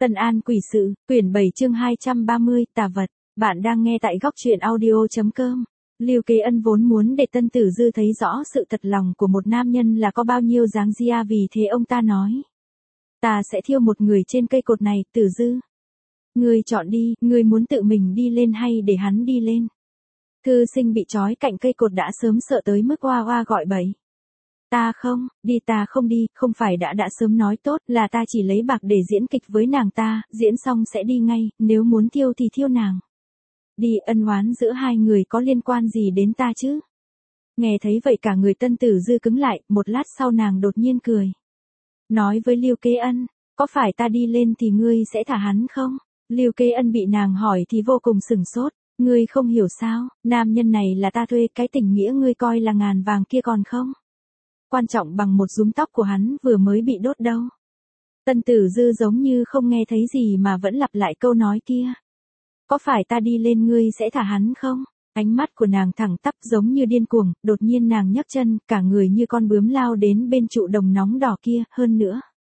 Tân An quỷ sự, quyển 7 chương 230, tà vật. Bạn đang nghe tại góc truyện audio.com. Lưu Kế Ân vốn muốn để Tân Tử Dư thấy rõ sự thật lòng của một nam nhân là có bao nhiêu dáng dia, vì thế ông ta nói. Ta sẽ thiêu một người trên cây cột này, Tử Dư. Ngươi chọn đi, ngươi muốn tự mình đi lên hay để hắn đi lên? Thư sinh bị trói cạnh cây cột đã sớm sợ tới mức oa oa gọi bậy. Ta không đi, không phải đã sớm nói tốt là ta chỉ lấy bạc để diễn kịch với nàng ta, diễn xong sẽ đi ngay, nếu muốn thiêu thì thiêu nàng. Đi, ân oán giữa hai người có liên quan gì đến ta chứ? Nghe thấy vậy cả người Tân Tử Dư cứng lại, một lát sau nàng đột nhiên cười. Nói với Lưu Kế Ân, có phải ta đi lên thì ngươi sẽ thả hắn không? Lưu Kế Ân bị nàng hỏi thì vô cùng sửng sốt. Ngươi không hiểu sao, nam nhân này là ta thuê, cái tình nghĩa ngươi coi là ngàn vàng kia còn không quan trọng bằng một rúm tóc của hắn vừa mới bị đốt đâu. Tân Tử Dư giống như không nghe thấy gì mà vẫn lặp lại câu nói kia. Có phải ta đi lên ngươi sẽ thả hắn không? Ánh mắt của nàng thẳng tắp giống như điên cuồng, đột nhiên nàng nhấc chân, cả người như con bướm lao đến bên trụ đồng nóng đỏ kia, hơn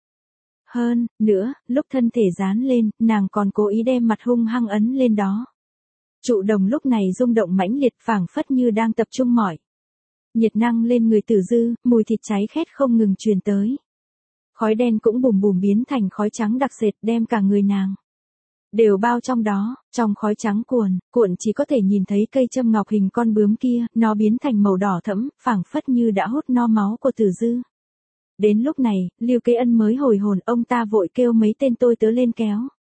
nữa, lúc thân thể dán lên, nàng còn cố ý đem mặt hung hăng ấn lên đó. Trụ đồng lúc này rung động mãnh liệt, phảng phất như đang tập trung mỏi nhiệt năng lên người Tử Dư, mùi thịt cháy khét không ngừng truyền tới. Khói đen cũng bùm bùm biến thành khói trắng đặc sệt, đem cả người nàng đều bao trong đó, trong khói trắng cuộn chỉ có thể nhìn thấy cây châm ngọc hình con bướm kia, nó biến thành màu đỏ thẫm, phảng phất như đã hút no máu của Tử Dư. Đến lúc này, Lưu Kế Ân mới hồi hồn, ông ta vội kêu mấy tên tôi tớ lên kéo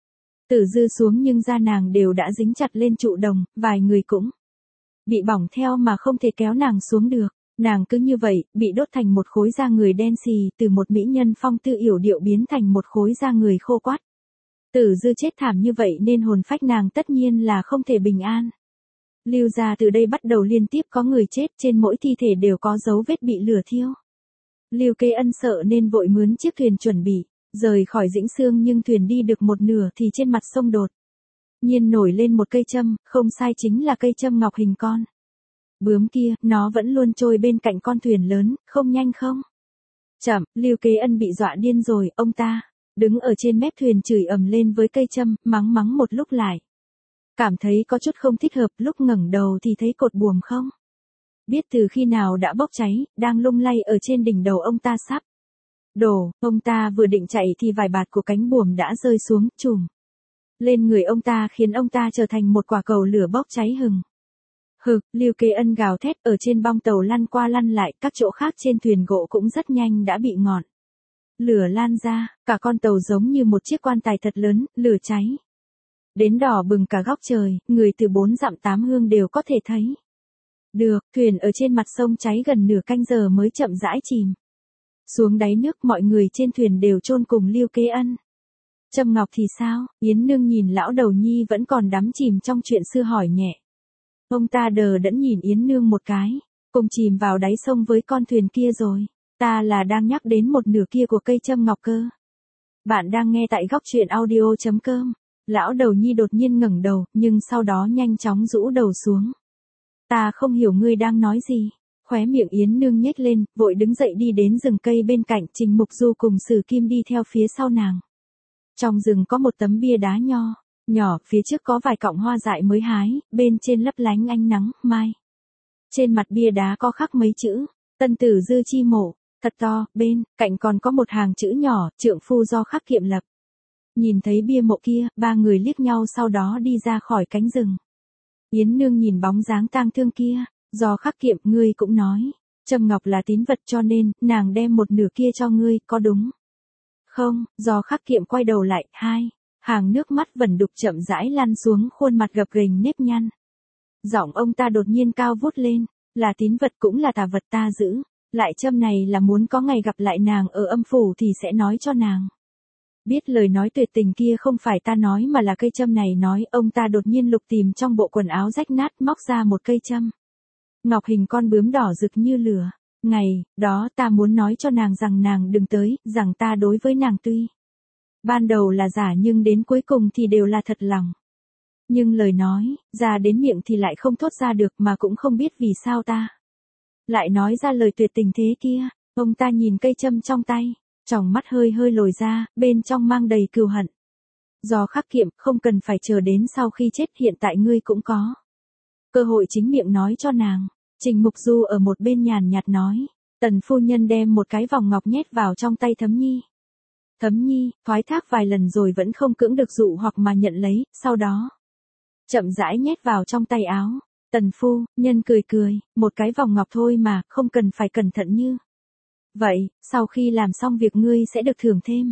Tử Dư xuống, nhưng da nàng đều đã dính chặt lên trụ đồng, vài người cũng bị bỏng theo mà không thể kéo nàng xuống được. Nàng cứ như vậy, bị đốt thành một khối da người đen xì, từ một mỹ nhân phong tư yểu điệu biến thành một khối da người khô quắt. Tử Dư chết thảm như vậy nên hồn phách nàng tất nhiên là không thể bình an. Lưu gia từ đây bắt đầu liên tiếp có người chết, trên mỗi thi thể đều có dấu vết bị lửa thiêu. Lưu Kế Ân sợ nên vội mướn chiếc thuyền chuẩn bị rời khỏi Dĩnh Xương, nhưng thuyền đi được một nửa thì trên mặt sông đột nhiên nổi lên một cây châm, không sai, chính là cây châm ngọc hình con bướm kia, nó vẫn luôn trôi bên cạnh con thuyền lớn, không nhanh không chậm. Lưu Kế Ân bị dọa điên rồi, ông ta đứng ở trên mép thuyền chửi ầm lên với cây châm, mắng một lúc lại cảm thấy có chút không thích hợp, lúc ngẩng đầu thì thấy cột buồm không biết từ khi nào đã bốc cháy, đang lung lay ở trên đỉnh đầu ông ta sắp đổ. Ông ta vừa định chạy thì vài bạt của cánh buồm đã rơi xuống, chùm lên người ông ta, khiến ông ta trở thành một quả cầu lửa bốc cháy hừng hực. Lưu Kế Ân gào thét ở trên bong tàu lăn qua lăn lại, các chỗ khác trên thuyền gỗ cũng rất nhanh đã bị ngọn lửa lan ra, cả con tàu giống như một chiếc quan tài thật lớn, lửa cháy đến đỏ bừng cả góc trời, người từ 4 dặm 8 hương đều có thể thấy được. Thuyền ở trên mặt sông cháy gần nửa canh giờ mới chậm rãi chìm xuống đáy nước, mọi người trên thuyền đều chôn cùng Lưu Kế Ân. Trâm Ngọc thì sao? Yến Nương nhìn lão đầu nhi vẫn còn đắm chìm trong chuyện xưa hỏi nhẹ. Ông ta đờ đẫn nhìn Yến Nương một cái, cùng chìm vào đáy sông với con thuyền kia rồi. Ta là đang nhắc đến một nửa kia của cây Trâm Ngọc cơ. Bạn đang nghe tại góc truyện audio.com. Lão đầu nhi đột nhiên ngẩng đầu, nhưng sau đó nhanh chóng rũ đầu xuống. Ta không hiểu ngươi đang nói gì. Khóe miệng Yến Nương nhếch lên, vội đứng dậy đi đến rừng cây bên cạnh, Trình Mục Du cùng Sử Kim đi theo phía sau nàng. Trong rừng có một tấm bia đá nhỏ, phía trước có vài cọng hoa dại mới hái, bên trên lấp lánh ánh nắng mai. Trên mặt bia đá có khắc mấy chữ, Tân Tử Dư chi mộ, thật to, bên cạnh còn có một hàng chữ nhỏ, trượng phu do Khắc Kiệm lập. Nhìn thấy bia mộ kia, ba người liếc nhau sau đó đi ra khỏi cánh rừng. Yến Nương nhìn bóng dáng tang thương kia, do Khắc Kiệm, ngươi cũng nói, Trâm Ngọc là tín vật cho nên, nàng đem một nửa kia cho ngươi, có đúng không? Do Khắc Kiệm quay đầu lại, hàng nước mắt vẩn đục chậm rãi lăn xuống khuôn mặt gập ghềnh nếp nhăn. Giọng ông ta đột nhiên cao vút lên, là tín vật cũng là tà vật, ta giữ lại châm này là muốn có ngày gặp lại nàng ở âm phủ thì sẽ nói cho nàng biết lời nói tuyệt tình kia không phải ta nói mà là cây châm này nói. Ông ta đột nhiên lục tìm trong bộ quần áo rách nát, móc ra một cây châm ngọc hình con bướm đỏ rực như lửa. Ngày đó ta muốn nói cho nàng rằng nàng đừng tới, rằng ta đối với nàng tuy ban đầu là giả nhưng đến cuối cùng thì đều là thật lòng. Nhưng lời nói ra đến miệng thì lại không thốt ra được, mà cũng không biết vì sao ta lại nói ra lời tuyệt tình thế kia. Ông ta nhìn cây châm trong tay, tròng mắt hơi lồi ra, bên trong mang đầy cừu hận. Do khắc kiệm, không cần phải chờ đến sau khi chết, hiện tại ngươi cũng có cơ hội chính miệng nói cho nàng. Trình Mục Du ở một bên nhàn nhạt nói. Tần phu nhân đem một cái vòng ngọc nhét vào trong tay Thấm Nhi. Thấm Nhi, thoái thác vài lần rồi vẫn không cưỡng được dụ hoặc mà nhận lấy, sau đó chậm rãi nhét vào trong tay áo. Tần phu nhân cười cười, một cái vòng ngọc thôi mà, không cần phải cẩn thận như vậy, sau khi làm xong việc ngươi sẽ được thưởng thêm.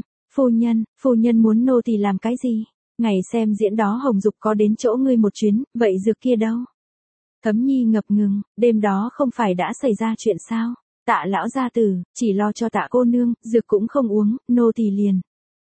Phu nhân muốn nô tỳ làm cái gì? Ngày xem diễn đó Hồng Dục có đến chỗ ngươi một chuyến, vậy dược kia đâu? Thấm Nhi ngập ngừng, đêm đó không phải đã xảy ra chuyện sao? Tạ lão gia tử, chỉ lo cho Tạ cô nương, dược cũng không uống, nô tỳ liền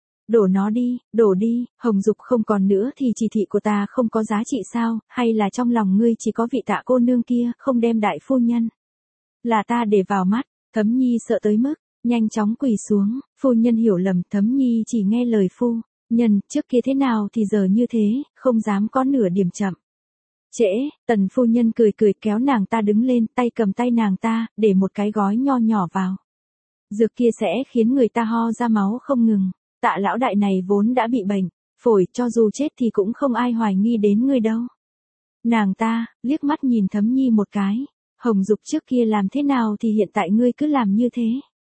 đổ nó đi, đổ đi, Hồng Dục không còn nữa thì chỉ thị của ta không có giá trị sao, hay là trong lòng ngươi chỉ có vị Tạ cô nương kia, không đem đại phu nhân là ta để vào mắt. Thấm Nhi sợ tới mức nhanh chóng quỳ xuống. Phu nhân hiểu lầm, Thấm Nhi chỉ nghe lời phu nhân, trước kia thế nào thì giờ như thế, không dám có nửa điểm chậm trễ. Tần phu nhân cười cười kéo nàng ta đứng lên, tay cầm tay nàng ta, để một cái gói nho nhỏ vào. Dược kia sẽ khiến người ta ho ra máu không ngừng. Tạ lão đại này vốn đã bị bệnh phổi, cho dù chết thì cũng không ai hoài nghi đến ngươi đâu. Nàng ta liếc mắt nhìn Thấm Nhi một cái. Hồng Dục trước kia làm thế nào thì hiện tại ngươi cứ làm như thế.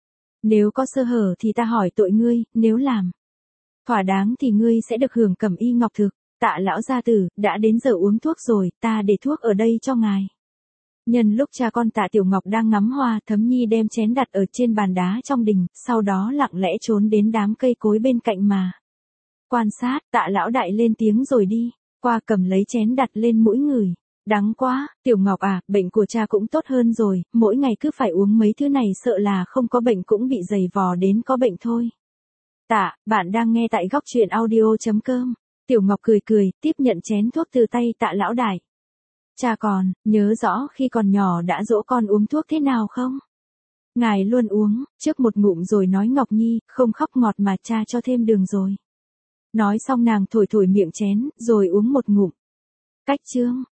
Nếu có sơ hở thì ta hỏi tội ngươi, nếu làm thỏa đáng thì ngươi sẽ được hưởng cẩm y ngọc thực. Tạ lão gia tử, đã đến giờ uống thuốc rồi, ta để thuốc ở đây cho ngài. Nhân lúc cha con Tạ Tiểu Ngọc đang ngắm hoa, Thấm Nhi đem chén đặt ở trên bàn đá trong đình, sau đó lặng lẽ trốn đến đám cây cối bên cạnh mà quan sát. Tạ lão đại lên tiếng rồi đi qua cầm lấy chén đặt lên mũi người. Đắng quá, Tiểu Ngọc à, bệnh của cha cũng tốt hơn rồi, mỗi ngày cứ phải uống mấy thứ này sợ là không có bệnh cũng bị dày vò đến có bệnh thôi. Tạ, bạn đang nghe tại góc truyện audio.com. Tiểu Ngọc cười cười, tiếp nhận chén thuốc từ tay Tạ lão đại. Cha còn nhớ rõ khi còn nhỏ đã dỗ con uống thuốc thế nào không? Ngài luôn uống, trước một ngụm rồi nói Ngọc Nhi, không khóc ngọt mà cha cho thêm đường rồi. Nói xong nàng thổi thổi miệng chén, rồi uống một ngụm. Cách chương.